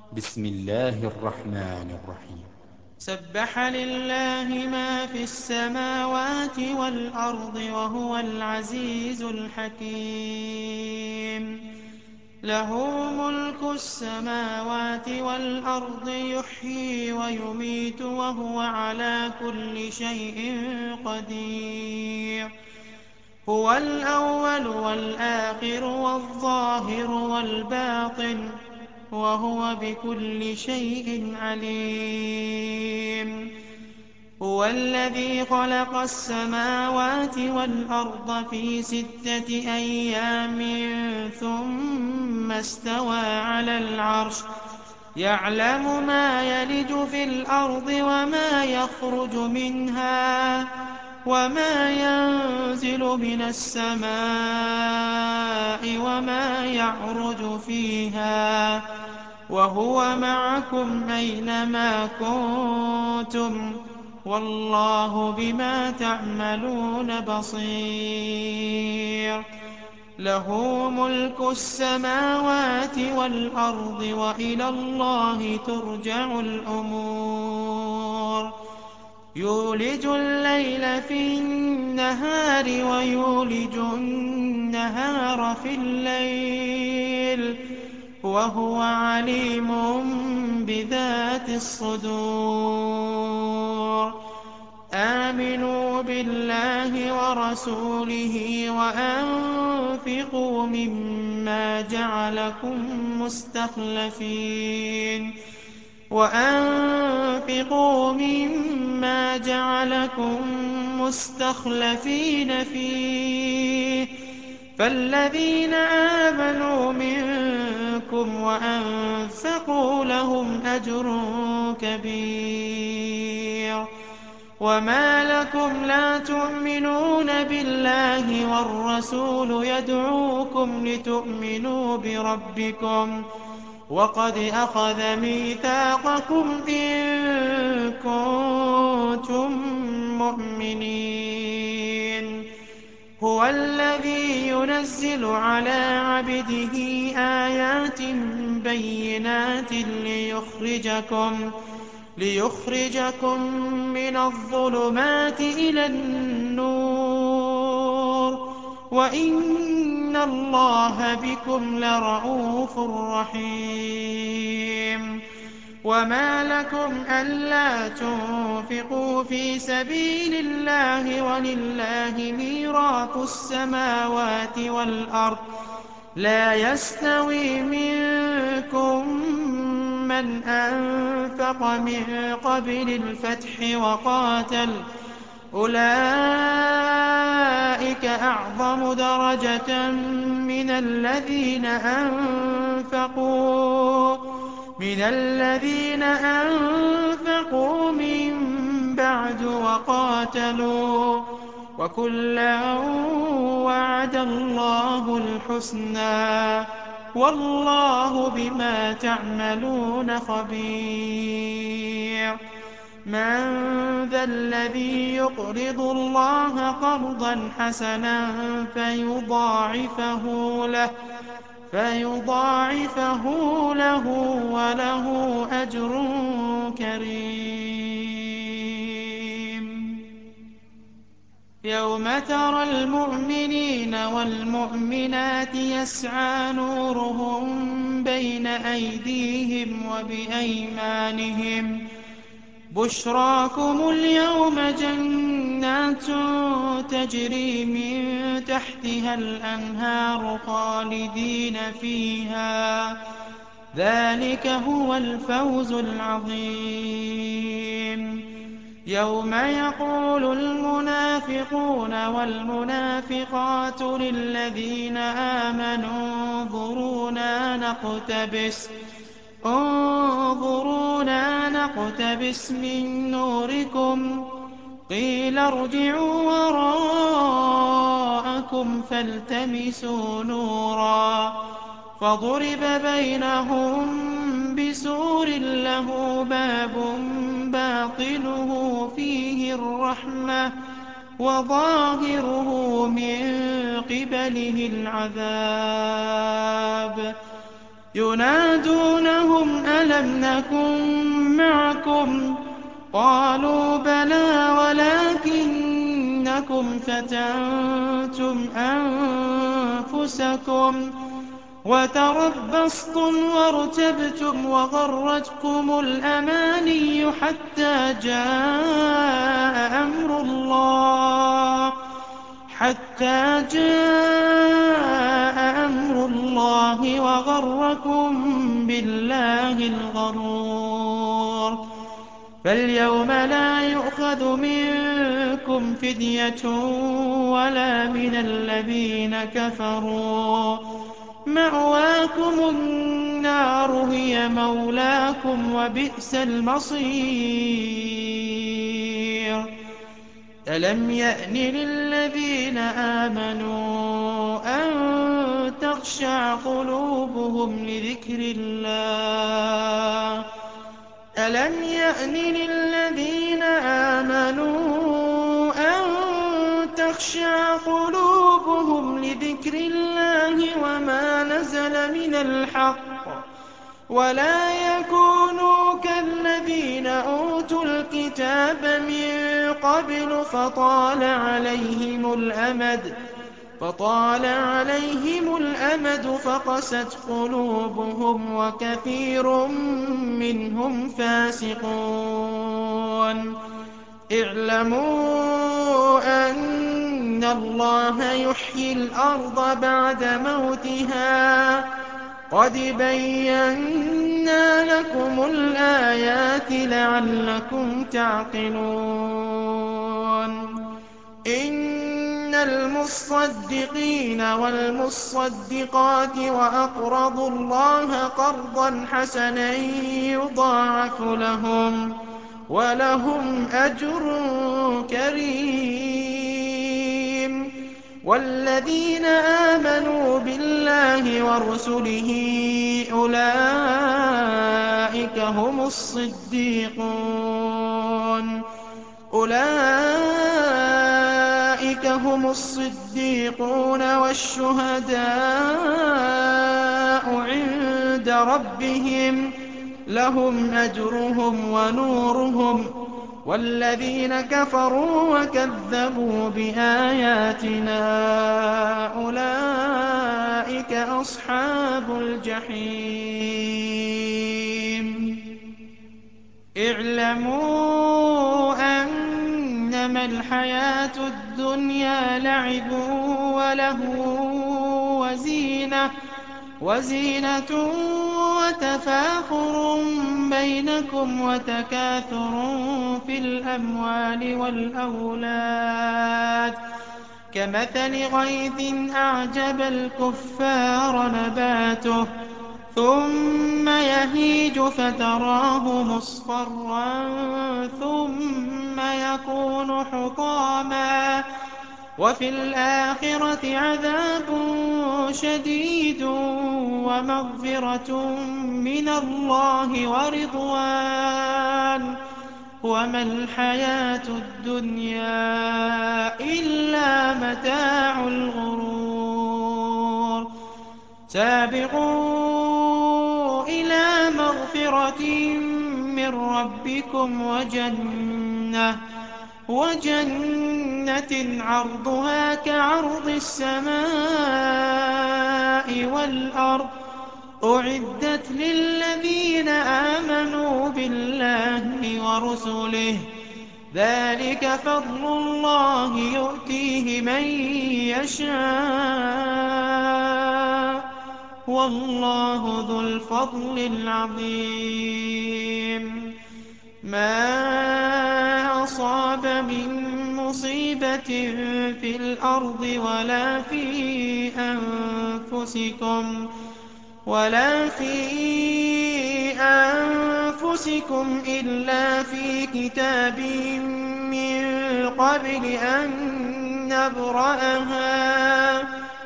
بسم الله الرحمن الرحيم. سبح لله ما في السماوات والأرض وهو العزيز الحكيم. له ملك السماوات والأرض يحيي ويميت وهو على كل شيء قدير. هو الأول والآخر والظاهر والباطن وهو بكل شيء عليم. هو الذي خلق السماوات والأرض في 6 أيام ثم استوى على العرش يعلم ما يلج في الأرض وما يخرج منها وما ينزل من السماء وما يعرج فيها وهو معكم أينما كنتم والله بما تعملون بصير. له ملك السماوات والأرض وإلى الله ترجع الأمور. يولج الليل في النهار ويولج النهار في الليل وهو عليم بذات الصدور. آمنوا بالله ورسوله وأنفقوا مما جعلكم مستخلفين فيه فالذين آمنوا منكم وأنفقوا لهم أجر كبير. وما لكم لا تؤمنون بالله والرسول يدعوكم لتؤمنوا بربكم وقد أخذ ميثاقكم إن كنتم مؤمنين. هو الذي ينزل على عبده آيات بينات ليخرجكم من الظلمات إلى النور وإن الله بكم لرءوف رحيم. وما لكم ألا تنفقوا في سبيل الله ولله ميراث السماوات والأرض لا يستوي منكم من أنفق من قبل الفتح وقاتل أولئك أعظم درجة من الذين أنفقوا من بعد وقاتلوا وكلا وعد الله الحسنى والله بما تعملون خبير. من ذا الذي يقرض الله قرضا حسنا فيضاعفه له وله أجر كريم. يوم ترى المؤمنين والمؤمنات يسعى نورهم بين أيديهم وبأيمانهم بشراكم اليوم جنات تجري من تحتها الأنهار خالدين فيها ذلك هو الفوز العظيم. يوم يقول المنافقون والمنافقات للذين آمنوا انظرونا نقتبس من نوركم قيل ارجعوا وراءكم فالتمسوا نورا فضرب بينهم بسور له باب باطنه فيه الرحمة وظاهره من قبله العذاب. ينادونهم ألم نكن معكم قالوا بلى ولكنكم فتنتم أنفسكم وتربصتم وارتبتم وغرتكم الأماني حتى جاء أمر الله وغركم بالله الغرور فاليوم لا يؤخذ منكم فدية ولا من الذين كفروا مأواكم النار هي مولاكم وبئس المصير ألم يأن للذين آمنوا أن تخشع قلوبهم لذكر الله ألم يأن للذين آمنوا أن تخشع قلوبهم لذكر الله وما نزل من الحق ولا يكونوا كالذين أوتوا الكتاب من قبل فطال عليهم الأمد فقست قلوبهم وكثير منهم فاسقون اعلموا أن الله يحيي الأرض بعد موتها قد بينا لكم الآيات لعلكم تعقلون إن المصدقين والمصدقات وأقرضوا الله قرضا حسنا يضاعف لهم ولهم أجر كريم والذين آمنوا بالله ورسله أولئك هم الصديقون والشهداء عند ربهم لهم أجرهم ونورهم والذين كفروا وكذبوا بآياتنا أولئك أصحاب الجحيم اعلموا أنما الحياة الدنيا لعب ولهو وزينة وتفاخر بينكم وتكاثر في الأموال والأولاد كمثل غيث أعجب الكفار نباته ثم يهيج فتراه مصفرا ثم يكون حطاما وفي الآخرة عذاب شديد ومغفرة من الله ورضوان وما الحياة الدنيا إلا متاع الغرور سابقوا إلى مغفرة من ربكم وجنة عرضها كعرض السماء والأرض أعدت للذين آمنوا بالله ورسله ذلك فضل الله يؤتيه من يشاء والله ذو الفضل العظيم ما أصاب من مصيبة في الأرض ولا في أنفسكم إلا في كتاب من قبل أن نبرأها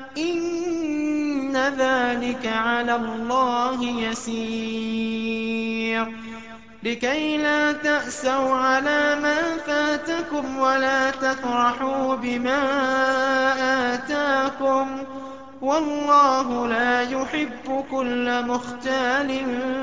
إن ذلك على الله يسير لكي لا تأسوا على ما فاتكم ولا تفرحوا بما آتاكم وَاللَّهُ لَا يُحِبُّ كُلَّ مُخْتَالٍ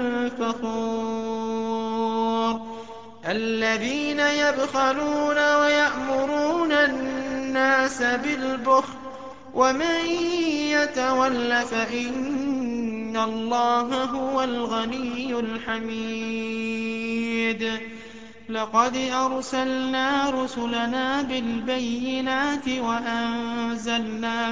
فَخُورٍ الَّذِينَ يَبْخَلُونَ وَيَأْمُرُونَ النَّاسَ بِالْبُخْلِ وَمَن يَتَوَلَّ فَإِنَّ اللَّهَ هُوَ الْغَنِيُّ الْحَمِيدُ لَقَدْ أَرْسَلْنَا رُسُلَنَا بِالْبَيِّنَاتِ وَأَنزَلْنَا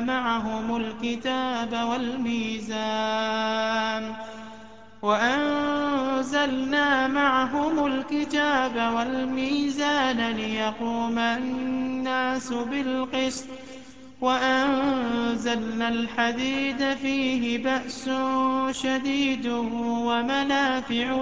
مَعَهُمُ الْكِتَابَ وَالْمِيزَانَ لِيَقُومَ النَّاسُ بِالْقِسْطِ وَأَنزَلْنَا الْحَدِيدَ فِيهِ بَأْسٌ شَدِيدٌ وَمَنَافِعُ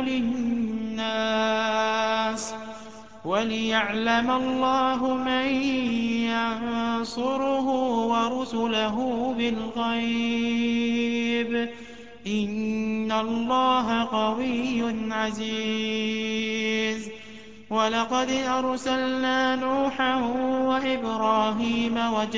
لِلنَّاسِ وَلِيَعْلَمَ اللَّهُ مَن يَنصُرُهُ وَرُسُلَهُ بِالْغَيْبِ ۚ إِنَّ اللَّهَ قَوِيٌّ عَزِيزٌ وَلَقَدْ أَرْسَلْنَا نُوحًا وَإِبْرَاهِيمَ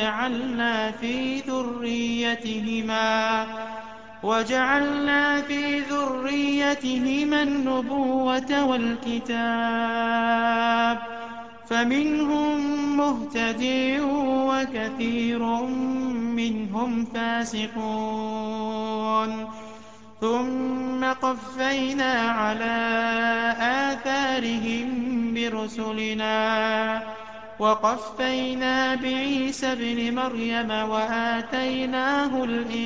وَجَعَلْنَا فِي ذُرِّيَّتِهِمَا النُّبُوَّةَ وَالْكِتَابَ ۖ فَمِنْهُم مُّهْتَدٍ وَكَثِيرٌ مِّنْهُمْ فَاسِقُونَ ثُمَّ قَفَّيْنَا عَلَىٰ آثَارِهِم بِرُسُلِنَا وَقَفَّيْنَا بِعِيسَى ابْنِ مَرْيَمَ وَآتَيْنَاهُ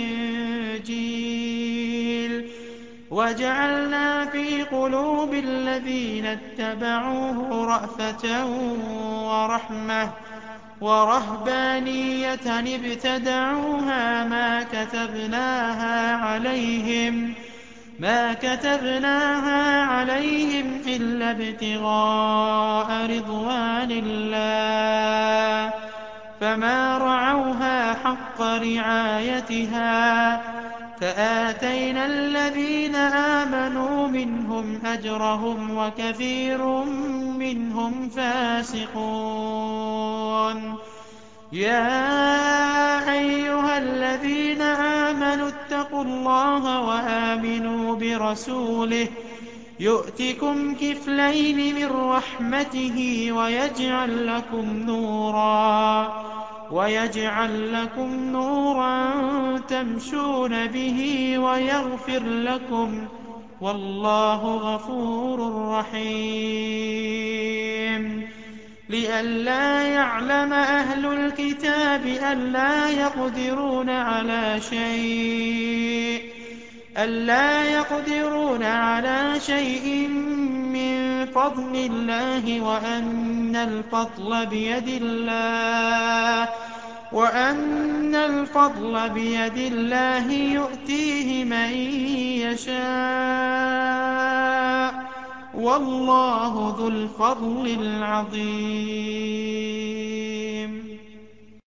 الْإِنجِيلَ وَجَعَلْنَا فِي قُلُوبِ الَّذِينَ اتَّبَعُوهُ رَأْفَةً وَرَحْمَةً وَرَهْبَانِيَّةً ابْتَدَعُوهَا مَا كَتَبْنَاهَا عَلَيْهِمْ إِلَّا ابْتِغَاءَ رِضْوَانِ اللَّهِ فَمَا رَعَوْهَا حَقَّ رِعَايَتِهَا ۖ فَآتَيْنَا الَّذِينَ آمَنُوا مِنْهُمْ أَجْرَهُمْ وَكَثِيرٌ مِّنْهُمْ فَاسِقُونَ يَا أَيُّهَا الَّذِينَ آمَنُوا اتَّقُوا اللَّهَ وَآمِنُوا بِرَسُولِهِ يُؤْتِكُمْ كِفْلَيْنِ مِن رَّحْمَتِهِ وَيَجْعَل لَّكُمْ نُورًا تَمْشُونَ بِهِ وَيَغْفِرْ لَكُمْ ۚ وَاللَّهُ غَفُورٌ رَّحِيمٌ لِئَلَّا يَعْلَمَ أَهْلُ الْكِتَابِ أَلَّا يَقْدِرُونَ عَلَىٰ شَيْءٍ مِّن فَضْلِ اللَّهِ وَأَنَّ الْفَضْلَ بِيَدِ اللَّهِ يُؤْتِيهِ مَن يَشَاءُ ۚ وَاللَّهُ ذُو الْفَضْلِ الْعَظِيمِ